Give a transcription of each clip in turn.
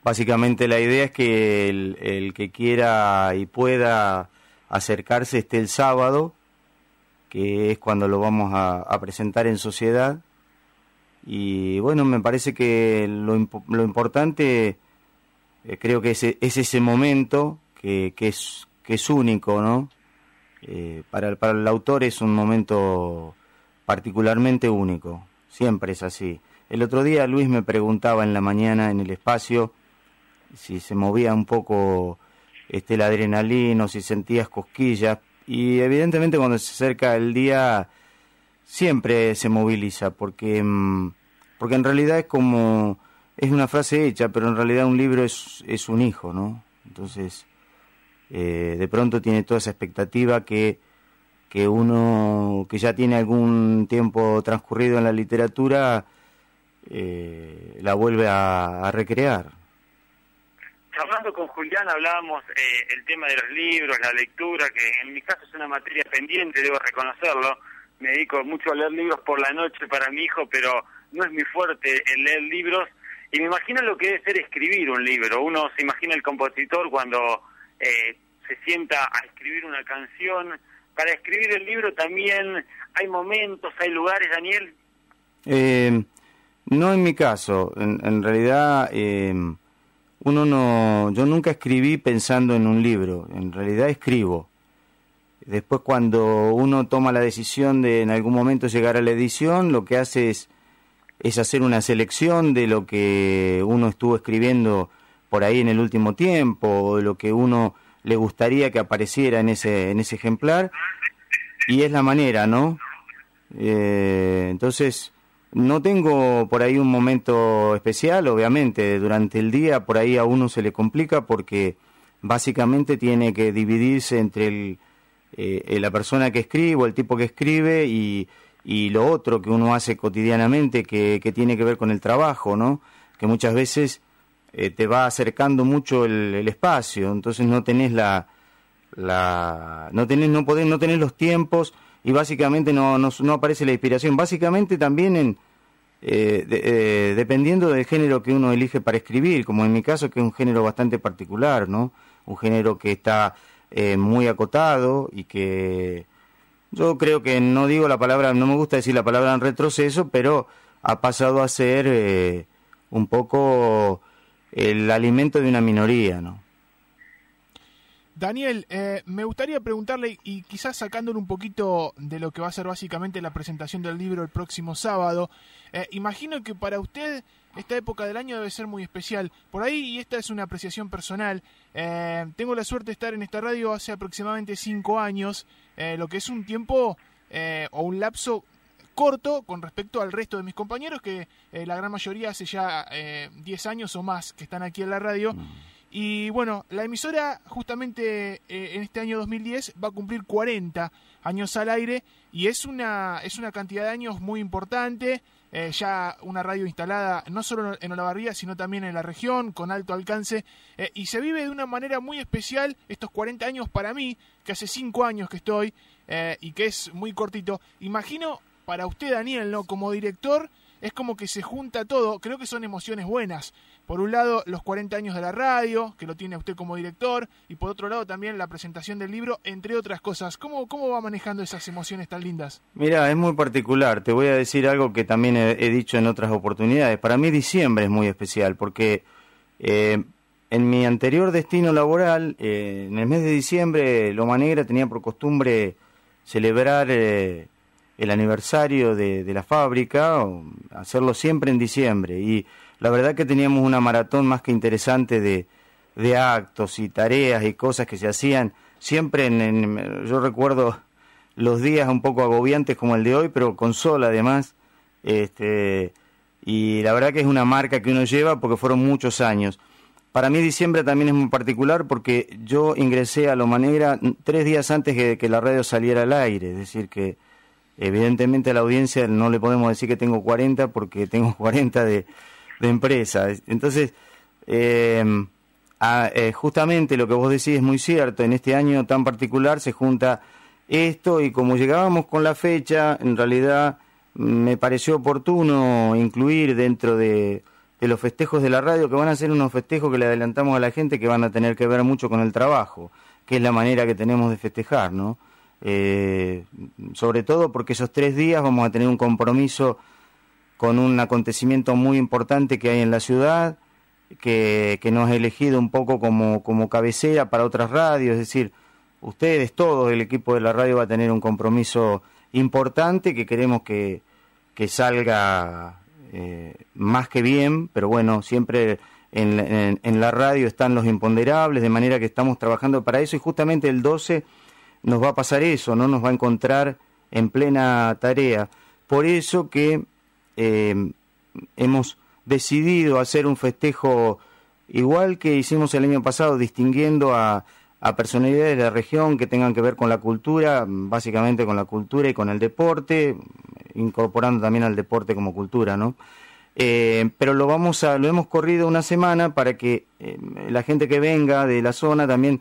básicamente la idea es que el que quiera y pueda acercarse esté el sábado, que es cuando lo vamos a presentar en sociedad. Y bueno, me parece que lo importante, creo que es ese momento que es único, ¿no? Para el autor es un momento particularmente único, siempre es así. El otro día Luis me preguntaba en la mañana en el espacio si se movía un poco la adrenalina, o si sentías cosquillas, y evidentemente cuando se acerca el día siempre se moviliza, porque en realidad es una frase hecha, pero en realidad un libro es un hijo, ¿no? Entonces de pronto tiene toda esa expectativa que uno que ya tiene algún tiempo transcurrido en la literatura la vuelve a recrear. Hablando con Julián hablábamos el tema de los libros, la lectura, que en mi caso es una materia pendiente, debo reconocerlo. Me dedico mucho a leer libros por la noche para mi hijo, pero no es muy fuerte el leer libros. Y me imagino lo que debe ser escribir un libro. Uno se imagina el compositor cuando se sienta a escribir una canción. Para escribir el libro también hay momentos, hay lugares, Daniel. No en mi caso. En realidad yo nunca escribí pensando en un libro. En realidad escribo. Después, cuando uno toma la decisión de en algún momento llegar a la edición, lo que hace es hacer una selección de lo que uno estuvo escribiendo por ahí en el último tiempo, o de lo que uno le gustaría que apareciera en ese ejemplar, y es la manera, ¿no? Entonces, no tengo por ahí un momento especial. Obviamente durante el día por ahí a uno se le complica, porque básicamente tiene que dividirse entre la persona que escribe, o el tipo que escribe, y lo otro que uno hace cotidianamente, que tiene que ver con el trabajo, ¿no? Que muchas veces te va acercando mucho el espacio, entonces no tenés no tenés los tiempos, y básicamente no aparece la inspiración. Básicamente también dependiendo del género que uno elige para escribir, como en mi caso, que es un género bastante particular, ¿no? Un género que está muy acotado, y que yo creo que no me gusta decir la palabra en retroceso, pero ha pasado a ser un poco el alimento de una minoría, ¿no? Daniel, me gustaría preguntarle, y quizás sacándole un poquito de lo que va a ser básicamente la presentación del libro el próximo sábado, imagino que para usted esta época del año debe ser muy especial. Por ahí, y esta es una apreciación personal, tengo la suerte de estar en esta radio hace aproximadamente 5 años, lo que es un tiempo o un lapso corto con respecto al resto de mis compañeros, que la gran mayoría hace ya 10 años o más que están aquí en la radio. Y bueno, la emisora justamente en este año 2010 va a cumplir 40 años al aire, y es una cantidad de años muy importante, ya una radio instalada no solo en Olavarría, sino también en la región, con alto alcance, y se vive de una manera muy especial estos 40 años para mí, que hace 5 años que estoy, y que es muy cortito. Imagino para usted, Daniel, ¿no? Como director, es como que se junta todo. Creo que son emociones buenas. Por un lado, los 40 años de la radio, que lo tiene usted como director, y por otro lado también la presentación del libro, entre otras cosas. ¿Cómo va manejando esas emociones tan lindas? Mira, es muy particular. Te voy a decir algo que también he dicho en otras oportunidades. Para mí diciembre es muy especial, porque en mi anterior destino laboral, en el mes de diciembre, Loma Negra tenía por costumbre celebrar el aniversario de la fábrica, hacerlo siempre en diciembre, y la verdad que teníamos una maratón más que interesante de actos y tareas y cosas que se hacían siempre yo recuerdo los días un poco agobiantes como el de hoy, pero con sol además, y la verdad que es una marca que uno lleva porque fueron muchos años. Para mí diciembre también es muy particular, porque yo ingresé a Loma Negra 3 días antes de que la radio saliera al aire, es decir que evidentemente a la audiencia no le podemos decir que tengo 40, porque tengo 40 de empresa. Entonces, justamente lo que vos decís es muy cierto. En este año tan particular se junta esto, y como llegábamos con la fecha, en realidad me pareció oportuno incluir dentro de de los festejos de la radio, que van a ser unos festejos que le adelantamos a la gente que van a tener que ver mucho con el trabajo, que es la manera que tenemos de festejar, ¿no? Sobre todo porque esos 3 días vamos a tener un compromiso con un acontecimiento muy importante que hay en la ciudad, que nos ha elegido un poco como cabecera para otras radios, es decir, ustedes, todos, el equipo de la radio va a tener un compromiso importante que queremos que salga más que bien, pero bueno, siempre en la radio están los imponderables, de manera que estamos trabajando para eso, y justamente el 12 nos va a pasar eso, ¿no? Nos va a encontrar en plena tarea. Por eso que hemos decidido hacer un festejo igual que hicimos el año pasado, distinguiendo a personalidades de la región que tengan que ver con la cultura, básicamente con la cultura y con el deporte, incorporando también al deporte como cultura, ¿no? Pero lo hemos corrido una semana para que la gente que venga de la zona también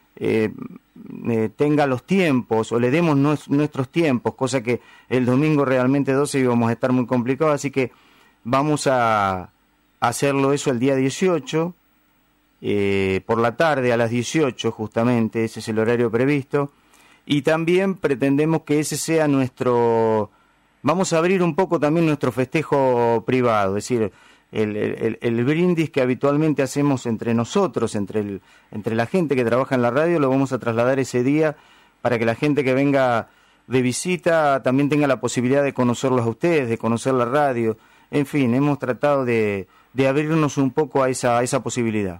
tenga los tiempos, o le demos nuestros tiempos, cosa que el domingo realmente 12 íbamos a estar muy complicados, así que vamos a hacerlo eso el día 18, por la tarde a las 18 justamente, ese es el horario previsto, y también pretendemos que ese sea vamos a abrir un poco también nuestro festejo privado, es decir, el brindis que habitualmente hacemos entre nosotros, entre la gente que trabaja en la radio, lo vamos a trasladar ese día para que la gente que venga de visita también tenga la posibilidad de conocerlos a ustedes, de conocer la radio. En fin, hemos tratado de abrirnos un poco a esa posibilidad.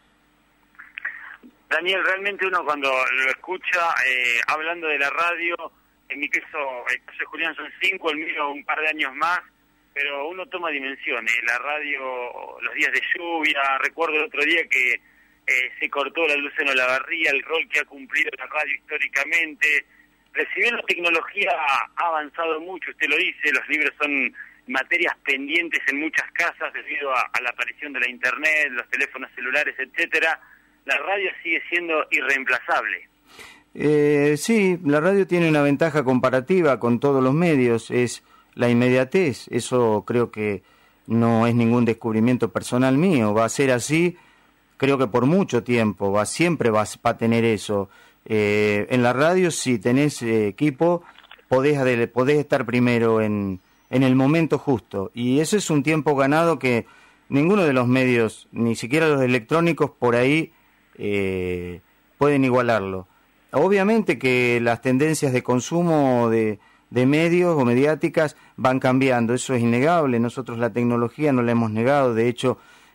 Daniel, realmente uno cuando lo escucha hablando de la radio, en mi caso, el caso de Julián son 5, el mío un par de años más, pero uno toma dimensiones. La radio, los días de lluvia, recuerdo el otro día que se cortó la luz en Olavarría, el rol que ha cumplido la radio históricamente. Si bien la tecnología ha avanzado mucho, usted lo dice, los libros son materias pendientes en muchas casas debido a la aparición de la internet, los teléfonos celulares, etcétera, la radio sigue siendo irreemplazable. Sí, la radio tiene una ventaja comparativa con todos los medios, es la inmediatez. Eso creo que no es ningún descubrimiento personal mío, va a ser así, creo que por mucho tiempo, siempre va a tener eso. En la radio, si tenés equipo, podés estar primero en el momento justo, y eso es un tiempo ganado que ninguno de los medios, ni siquiera los electrónicos, por ahí pueden igualarlo. Obviamente que las tendencias de consumo de medios o mediáticas van cambiando, eso es innegable. Nosotros la tecnología no la hemos negado, de hecho,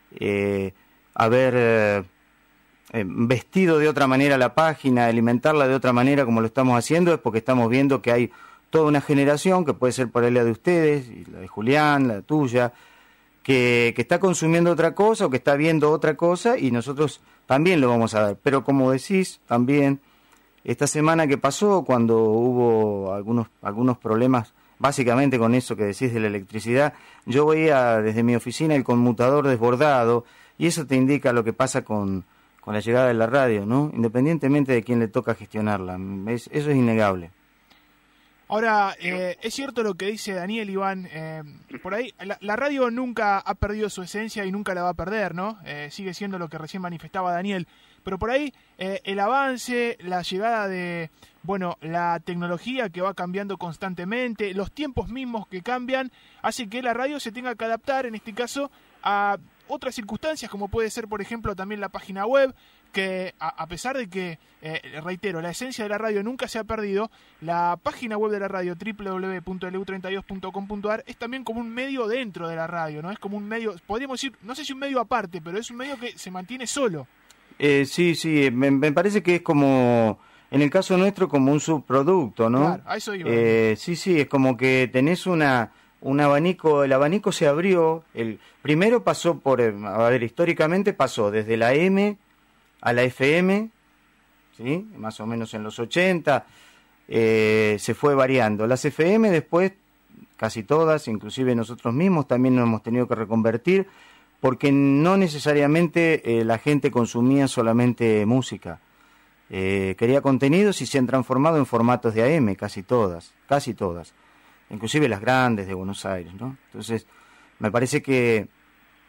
haber vestido de otra manera la página, alimentarla de otra manera como lo estamos haciendo, es porque estamos viendo que hay toda una generación, que puede ser por ahí la de ustedes, y la de Julián, la tuya, que está consumiendo otra cosa o que está viendo otra cosa, y nosotros también lo vamos a dar. Pero como decís, también esta semana que pasó, cuando hubo algunos problemas, básicamente con eso que decís de la electricidad, yo veía desde mi oficina el conmutador desbordado, y eso te indica lo que pasa con la llegada de la radio, ¿no? Independientemente de quién le toca gestionarla, eso es innegable. Ahora, es cierto lo que dice Daniel, Iván, por ahí la radio nunca ha perdido su esencia y nunca la va a perder, ¿no? Sigue siendo lo que recién manifestaba Daniel, pero por ahí el avance, la llegada de, la tecnología que va cambiando constantemente, los tiempos mismos que cambian, hace que la radio se tenga que adaptar, en este caso, a otras circunstancias, como puede ser, por ejemplo, también la página web, que a pesar de que, reitero, la esencia de la radio nunca se ha perdido, la página web de la radio, www.lu32.com.ar, es también como un medio dentro de la radio, ¿no? Es como un medio, podríamos decir, no sé si un medio aparte, pero es un medio que se mantiene solo. Sí, me parece que es como, en el caso nuestro, como un subproducto, ¿no? Claro, a eso iba. Sí, es como que tenés un abanico, el abanico se abrió, primero pasó históricamente pasó desde la M a la FM, ¿sí? Más o menos en los 80, se fue variando. Las FM después, casi todas, inclusive nosotros mismos también nos hemos tenido que reconvertir, porque no necesariamente la gente consumía solamente música, quería contenidos y se han transformado en formatos de AM, casi todas, inclusive las grandes de Buenos Aires, ¿no? Entonces, me parece que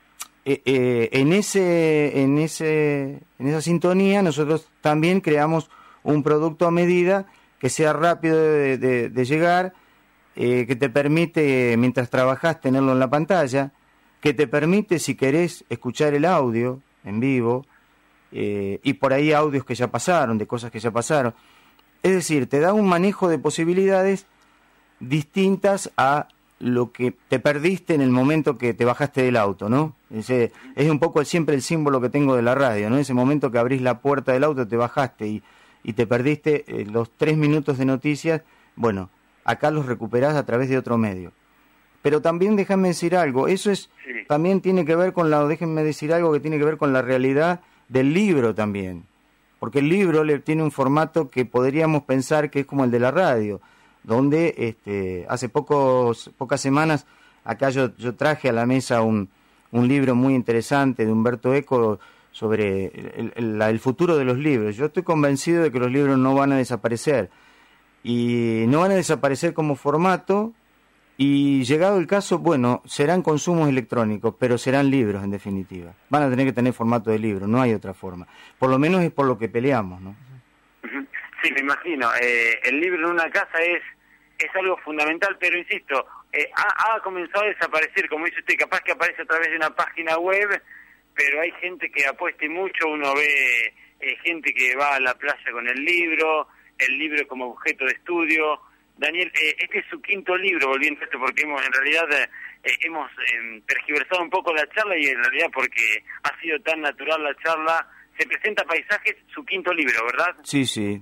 en esa sintonía nosotros también creamos un producto a medida que sea rápido de llegar, que te permite, mientras trabajas, tenerlo en la pantalla, que te permite, si querés, escuchar el audio en vivo, y por ahí audios que ya pasaron, de cosas que ya pasaron. Es decir, te da un manejo de posibilidades distintas a lo que te perdiste en el momento que te bajaste del auto, ¿no? Es un poco siempre el símbolo que tengo de la radio, ¿no? Ese momento que abrís la puerta del auto, te bajaste y te perdiste los 3 minutos de noticias. Bueno, acá los recuperás a través de otro medio. Pero también déjame decir algo, eso es también tiene que ver con déjenme decir algo que tiene que ver con la realidad del libro también. Porque el libro tiene un formato que podríamos pensar que es como el de la radio, donde hace pocas semanas acá yo traje a la mesa un libro muy interesante de Humberto Eco sobre el futuro de los libros. Yo estoy convencido de que los libros no van a desaparecer, y no van a desaparecer como formato, y llegado el caso, bueno, serán consumos electrónicos, pero serán libros en definitiva. Van a tener que tener formato de libro, no hay otra forma. Por lo menos es por lo que peleamos, ¿no? Sí, me imagino. El libro en una casa es algo fundamental, pero insisto, ha comenzado a desaparecer, como dice usted, capaz que aparece a través de una página web, pero hay gente que apueste mucho, uno ve gente que va a la playa con el libro como objeto de estudio. Daniel, este es su 5º libro, volviendo a esto, porque en realidad hemos tergiversado un poco la charla, y en realidad porque ha sido tan natural la charla, se presenta Paisajes, su 5º libro, ¿verdad? Sí,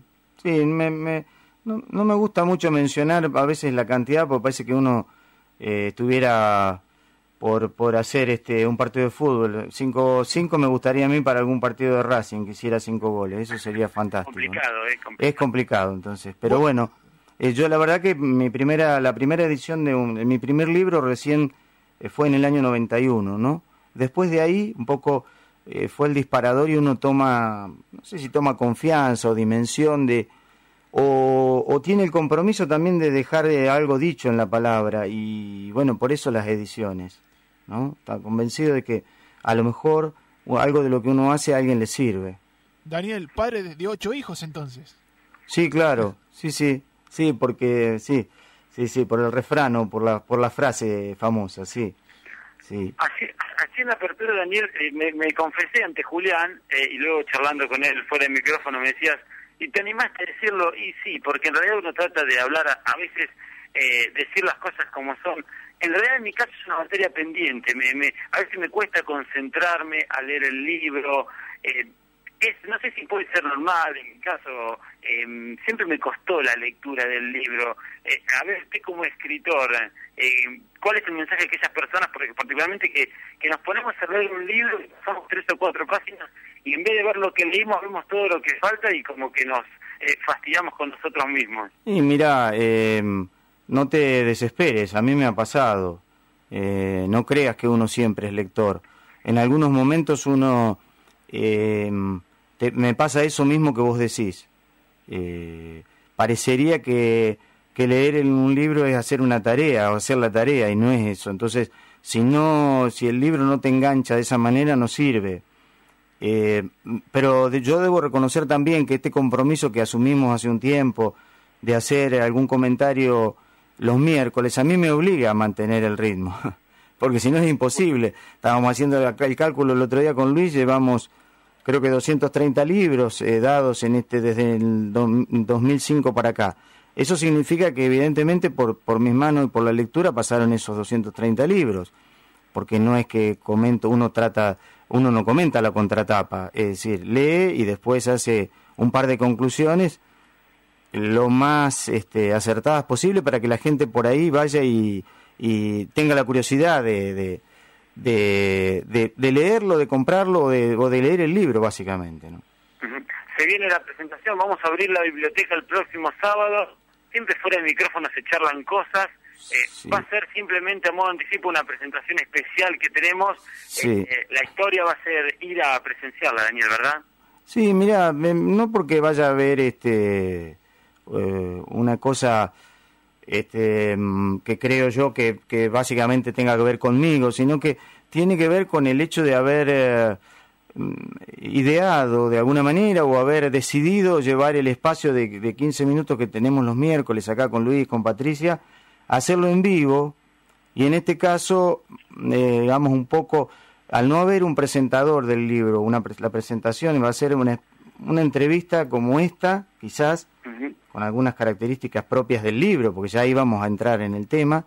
no me gusta mucho mencionar a veces la cantidad, porque parece que uno estuviera por hacer un partido de fútbol. 5 me gustaría a mí para algún partido de Racing, que hiciera 5 goles, eso sería fantástico. Complicado, ¿no? Es complicado, entonces, pero bueno, yo la verdad que la primera edición de mi primer libro recién fue en el año 91, ¿no? Después de ahí, un poco fue el disparador, y uno toma, no sé si toma confianza o dimensión o tiene el compromiso también de dejar algo dicho en la palabra, y bueno, por eso las ediciones, ¿no? Está convencido de que a lo mejor algo de lo que uno hace a alguien le sirve. Daniel, padre de 8 hijos entonces. Sí, claro, sí, porque sí, por el refrán o por la frase famosa, sí. Así en la apertura, Daniel, me confesé ante Julián, y luego charlando con él fuera del micrófono me decías, ¿y te animaste a decirlo? Y sí, porque en realidad uno trata de hablar, a veces decir las cosas como son. En realidad en mi caso es una materia pendiente, a veces me cuesta concentrarme a leer el libro, no sé si puede ser normal, en mi caso siempre me costó la lectura del libro. A ver, usted como escritor, ¿cuál es el mensaje de aquellas personas, porque particularmente que nos ponemos a leer un libro y pasamos 3 o 4 páginas, y en vez de ver lo que leímos, vemos todo lo que falta, y como que nos fastidiamos con nosotros mismos? Y mira, no te desesperes, a mí me ha pasado. No creas que uno siempre es lector. En algunos momentos uno... me pasa eso mismo que vos decís. Parecería que leer en un libro es hacer una tarea o hacer la tarea, y no es eso. Entonces, si el libro no te engancha de esa manera, no sirve. Pero yo debo reconocer también que este compromiso que asumimos hace un tiempo de hacer algún comentario los miércoles, a mí me obliga a mantener el ritmo, porque si no es imposible. Estábamos haciendo el cálculo el otro día con Luis, llevamos creo que 230 libros dados desde el 2005 para acá. Eso significa que evidentemente por mis manos y por la lectura pasaron esos 230 libros, porque no es que uno no comenta la contratapa, es decir, lee y después hace un par de conclusiones lo más acertadas posible para que la gente por ahí vaya y tenga la curiosidad de leerlo, de comprarlo o de leer el libro, básicamente, ¿no? Se viene la presentación, vamos a abrir la biblioteca el próximo sábado, siempre fuera de micrófono se charlan cosas, sí. Va a ser simplemente a modo de anticipo una presentación especial que tenemos, sí. La historia va a ser ir a presenciarla, Daniel, ¿verdad? Sí, mira, no porque vaya a haber una cosa que creo yo que básicamente tenga que ver conmigo, sino que tiene que ver con el hecho de haber ideado de alguna manera o haber decidido llevar el espacio de 15 minutos que tenemos los miércoles acá con Luis, con Patricia, hacerlo en vivo. Y en este caso, digamos un poco, al no haber un presentador del libro, la presentación va a ser una entrevista como esta, quizás, con algunas características propias del libro, porque ya íbamos a entrar en el tema,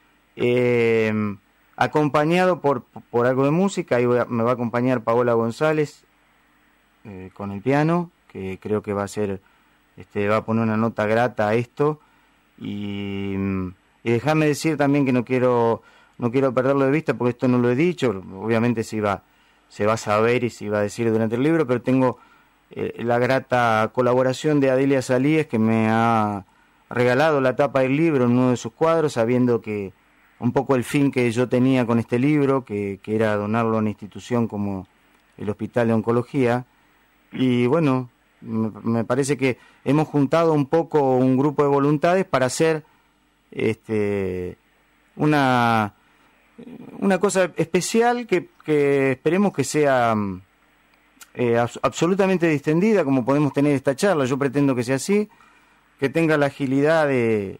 acompañado por algo de música. Ahí me va a acompañar Paola González con el piano, que creo que va a ser, va a poner una nota grata a esto. Y déjame decir también que no quiero perderlo de vista, porque esto no lo he dicho, obviamente se va a saber y se iba a decir durante el libro, pero tengo la grata colaboración de Adelia Salíes, que me ha regalado la tapa del libro en uno de sus cuadros, sabiendo que un poco el fin que yo tenía con este libro, que era donarlo a una institución como el Hospital de Oncología. Y bueno, me parece que hemos juntado un poco un grupo de voluntades para hacer una cosa especial que esperemos que sea absolutamente distendida, como podemos tener esta charla. Yo pretendo que sea así, que tenga la agilidad de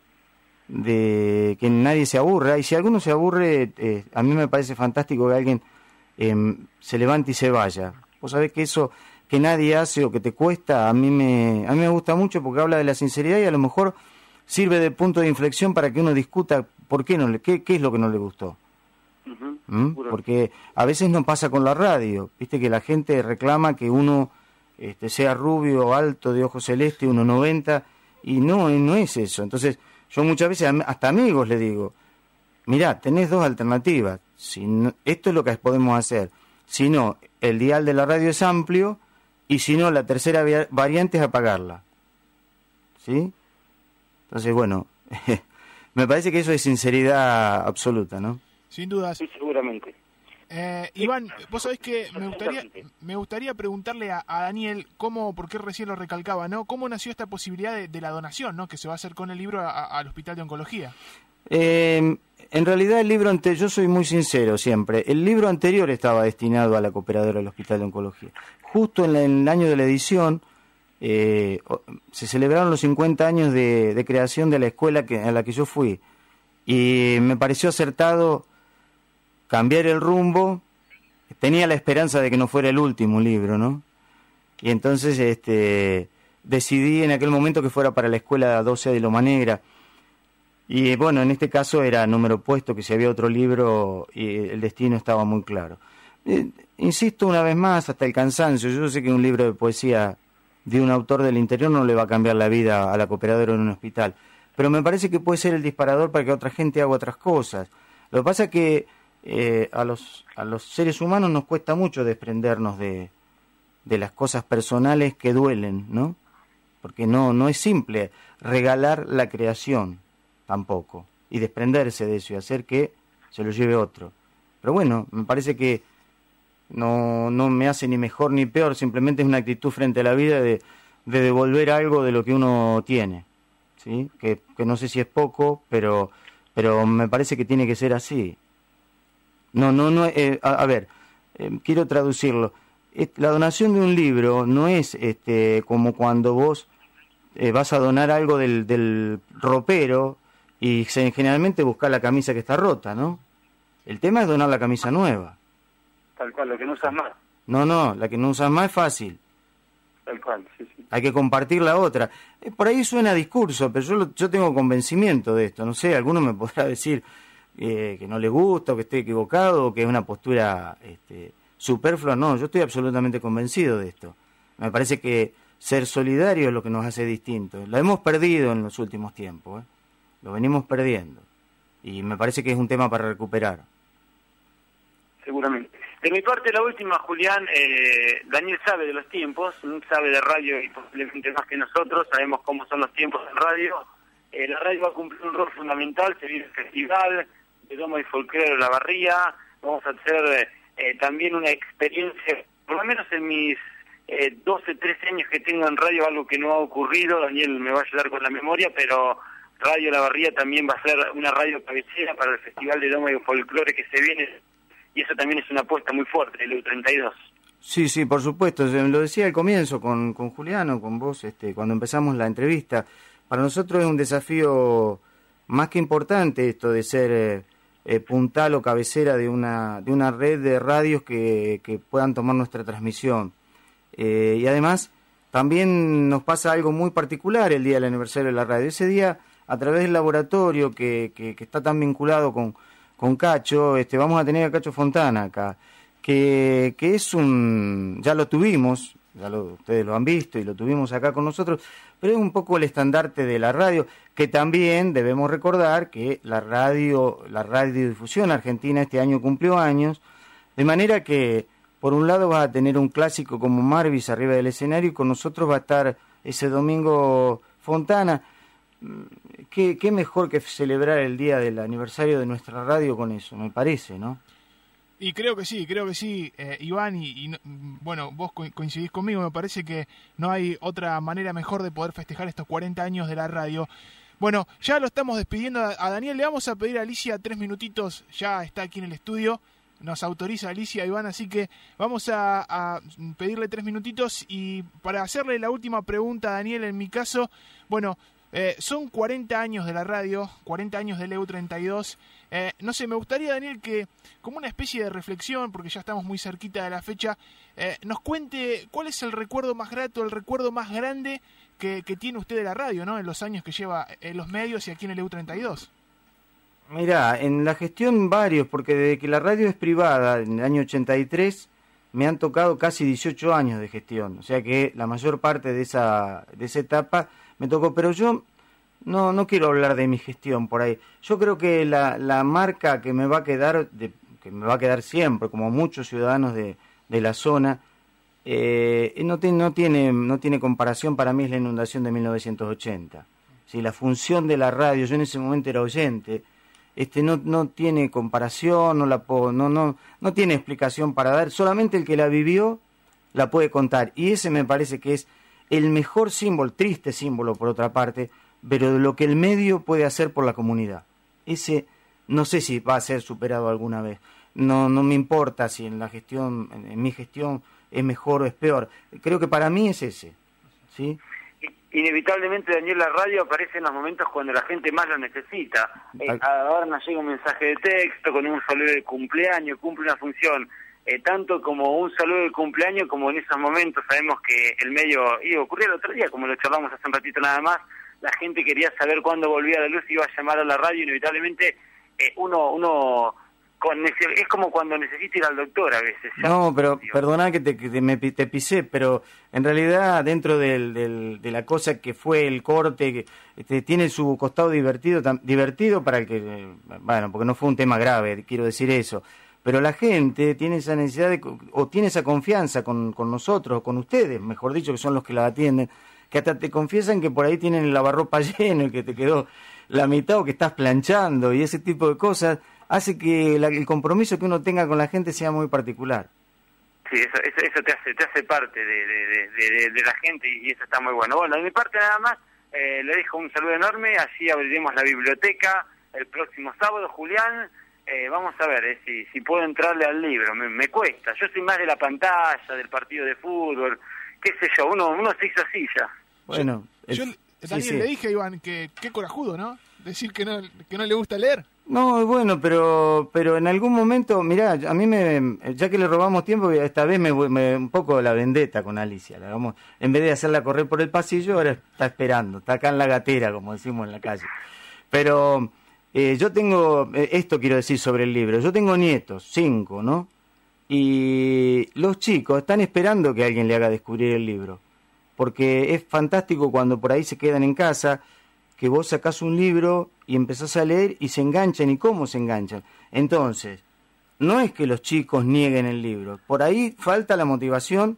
que nadie se aburra, y si alguno se aburre, a mí me parece fantástico que alguien se levante y se vaya. Vos sabés que eso que nadie hace o que te cuesta, a mí me gusta mucho, porque habla de la sinceridad y a lo mejor sirve de punto de inflexión para que uno discuta por qué qué es lo que no le gustó. Porque a veces no pasa con la radio, viste que la gente reclama que uno sea rubio, alto, de ojos celeste, 1,90, y no es eso. Entonces yo muchas veces hasta amigos le digo, mirá, tenés dos alternativas, esto es lo que podemos hacer, si no, el dial de la radio es amplio, y si no, la tercera variante es apagarla, ¿sí? Entonces, bueno, me parece que eso es sinceridad absoluta, ¿no? Sin dudas. Sí, seguramente. Iván, vos sabés que me gustaría preguntarle a Daniel porque recién lo recalcaba, ¿no? ¿Cómo nació esta posibilidad de la donación, ¿no?, que se va a hacer con el libro al Hospital de Oncología? En realidad el libro anterior, yo soy muy sincero siempre, el libro anterior estaba destinado a la cooperadora del Hospital de Oncología. Justo en el año de la edición se celebraron los 50 años de creación de la escuela a la que yo fui, y me pareció acertado cambiar el rumbo. Tenía la esperanza de que no fuera el último libro, ¿no? Y entonces decidí en aquel momento que fuera para la escuela 12 de Loma Negra. Y bueno, en este caso era número puesto, que si había otro libro, y el destino estaba muy claro. Insisto una vez más, hasta el cansancio, yo sé que un libro de poesía de un autor del interior no le va a cambiar la vida a la cooperadora en un hospital, pero me parece que puede ser el disparador para que otra gente haga otras cosas. Lo que pasa es que a los seres humanos nos cuesta mucho desprendernos de las cosas personales que duelen, ¿no? Porque no es simple regalar la creación tampoco, y desprenderse de eso y hacer que se lo lleve otro. Pero bueno, me parece que no me hace ni mejor ni peor, simplemente es una actitud frente a la vida de devolver algo de lo que uno tiene, ¿sí? Que no sé si es poco, pero me parece que tiene que ser así. Quiero traducirlo. La donación de un libro no es como cuando vos vas a donar algo del ropero y generalmente buscas la camisa que está rota, ¿no? El tema es donar la camisa nueva. Tal cual, lo que no usas más. No, la que no usas más es fácil. Tal cual, sí. Hay que compartir la otra. Por ahí suena discurso, pero yo tengo convencimiento de esto. No sé, alguno me podrá decir que no le gusta, o que estoy equivocado, o que es una postura superflua. No, yo estoy absolutamente convencido de esto. Me parece que ser solidario es lo que nos hace distintos. Lo hemos perdido en los últimos tiempos, ¿eh? Lo venimos perdiendo. Y me parece que es un tema para recuperar. Seguramente. De mi parte, la última, Julián, Daniel sabe de los tiempos, sabe de radio y posiblemente más que nosotros, sabemos cómo son los tiempos en radio. La radio va a cumplir un rol fundamental, se viene el festival de Doma y Folclore La Barría, vamos a hacer también una experiencia, por lo menos en mis 12, 13 años que tengo en radio, algo que no ha ocurrido, Daniel me va a ayudar con la memoria, pero Radio La Barría también va a ser una radio cabecera para el Festival de Doma y Folclore que se viene y eso también es una apuesta muy fuerte del EU32. Sí, sí, por supuesto. Yo lo decía al comienzo con Juliano, con vos, cuando empezamos la entrevista. Para nosotros es un desafío más que importante esto de ser puntal o cabecera de una red de radios que puedan tomar nuestra transmisión. Y además, también nos pasa algo muy particular el día del aniversario de la radio. Ese día, a través del laboratorio que está tan vinculado con Cacho, vamos a tener a Cacho Fontana acá. Que es ya lo tuvimos, ustedes lo han visto y lo tuvimos acá con nosotros, pero es un poco el estandarte de la radio, que también debemos recordar que la radiodifusión argentina este año cumplió años, de manera que por un lado vas a tener un clásico como Marvis arriba del escenario y con nosotros va a estar ese domingo Fontana. ¿Qué mejor que celebrar el día del aniversario de nuestra radio con eso, me parece, ¿no? Y creo que sí, Iván, bueno, vos coincidís conmigo, me parece que no hay otra manera mejor de poder festejar estos 40 años de la radio. Bueno, ya lo estamos despidiendo a Daniel, le vamos a pedir a Alicia 3 minutitos, ya está aquí en el estudio, nos autoriza Alicia, Iván, así que vamos a pedirle 3 minutitos y para hacerle la última pregunta a Daniel, en mi caso, bueno, son 40 años de la radio, 40 años del EU32. No sé, me gustaría, Daniel, que como una especie de reflexión, porque ya estamos muy cerquita de la fecha, nos cuente cuál es el recuerdo más grato, el recuerdo más grande que tiene usted de la radio, ¿no? En los años que lleva en los medios y aquí en el EU32. Mirá, en la gestión varios, porque desde que la radio es privada, en el año 83, me han tocado casi 18 años de gestión. O sea que la mayor parte de esa etapa me tocó, pero yo no quiero hablar de mi gestión por ahí. Yo creo que la marca que me va a quedar siempre, como muchos ciudadanos de la zona, no tiene comparación para mí, es la inundación de 1980. ¿Sí? La función de la radio, yo en ese momento era oyente, no tiene comparación, no tiene explicación para dar, solamente el que la vivió la puede contar, y ese me parece que es el mejor símbolo, triste símbolo por otra parte, pero de lo que el medio puede hacer por la comunidad. Ese no sé si va a ser superado alguna vez. No me importa si en mi gestión es mejor o es peor. Creo que para mí es ese, ¿sí? Inevitablemente, Daniel, la radio aparece en los momentos cuando la gente más lo necesita. Ahora nos llega un mensaje de texto con un saludo de cumpleaños, cumple una función. Tanto como un saludo de cumpleaños, como en esos momentos sabemos que el medio iba a ocurrir el otro día, como lo charlamos hace un ratito nada más, la gente quería saber cuándo volvía la luz y iba a llamar a la radio, inevitablemente uno es como cuando necesita ir al doctor a veces. No, pero perdoná que te pisé, pero en realidad dentro de la cosa que fue el corte, tiene su costado divertido para el que, bueno, porque no fue un tema grave, quiero decir eso. Pero la gente tiene esa necesidad o tiene esa confianza con nosotros, con ustedes, mejor dicho, que son los que la atienden, que hasta te confiesan que por ahí tienen el lavarropa lleno, el que te quedó la mitad o que estás planchando y ese tipo de cosas, hace que el compromiso que uno tenga con la gente sea muy particular. Sí, eso te hace parte de la gente y eso está muy bueno. Bueno, de mi parte nada más, le dejo un saludo enorme, así abriremos la biblioteca el próximo sábado, Julián. Vamos a ver si puedo entrarle al libro, me cuesta, yo soy más de la pantalla, del partido de fútbol, qué sé yo, uno se hizo así ya. Bueno, Daniel, le dije a Iván que qué corajudo, ¿no? Decir que no le gusta leer. No, bueno, pero en algún momento, mirá, a mí ya que le robamos tiempo, esta vez un poco la vendetta con Alicia, en vez de hacerla correr por el pasillo, ahora está esperando, está acá en la gatera, como decimos en la calle. Pero yo tengo, esto quiero decir sobre el libro, yo tengo nietos, 5, ¿no? Y los chicos están esperando que alguien le haga descubrir el libro, porque es fantástico cuando por ahí se quedan en casa, que vos sacás un libro y empezás a leer y se enganchan, y cómo se enganchan. Entonces, no es que los chicos nieguen el libro, por ahí falta la motivación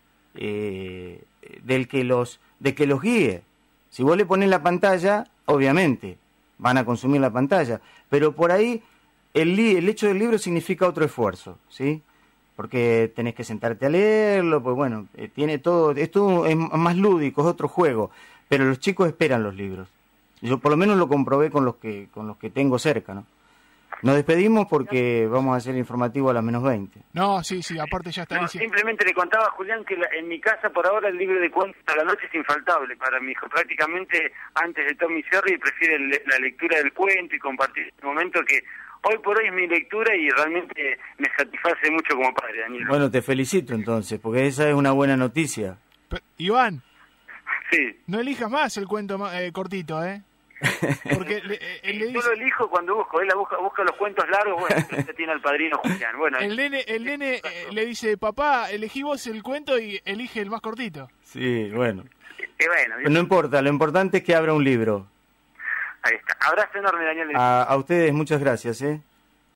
de que los guíe. Si vos le ponés la pantalla, obviamente van a consumir la pantalla, pero por ahí el hecho del libro significa otro esfuerzo, ¿sí? Porque tenés que sentarte a leerlo, pues bueno, tiene todo, esto es más lúdico, es otro juego, pero los chicos esperan los libros. Yo por lo menos lo comprobé con los que tengo cerca, ¿no? Nos despedimos porque vamos a hacer el informativo a las -20. No, sí, aparte ya está No, diciendo. simplemente le contaba a Julián que en mi casa por ahora el libro de cuentos a la noche es infaltable para mi hijo. Prácticamente antes de Tom y Jerry prefiere la lectura del cuento y compartir este momento que hoy por hoy es mi lectura y realmente me satisface mucho como padre, Daniel. Bueno, te felicito entonces, porque esa es una buena noticia. Iván, Sí. no elijas más el cuento cortito, ¿eh? Porque él le Yo dice... lo elijo cuando busco, él busca los cuentos largos, bueno, ya tiene al padrino Julián. Bueno, El nene le dice, papá, elegí vos el cuento y elige el más cortito. Sí, bueno. bueno, No importa, lo importante es que abra un libro. ahí está. Abrazo enorme, Daniel. A ustedes muchas gracias, ¿eh?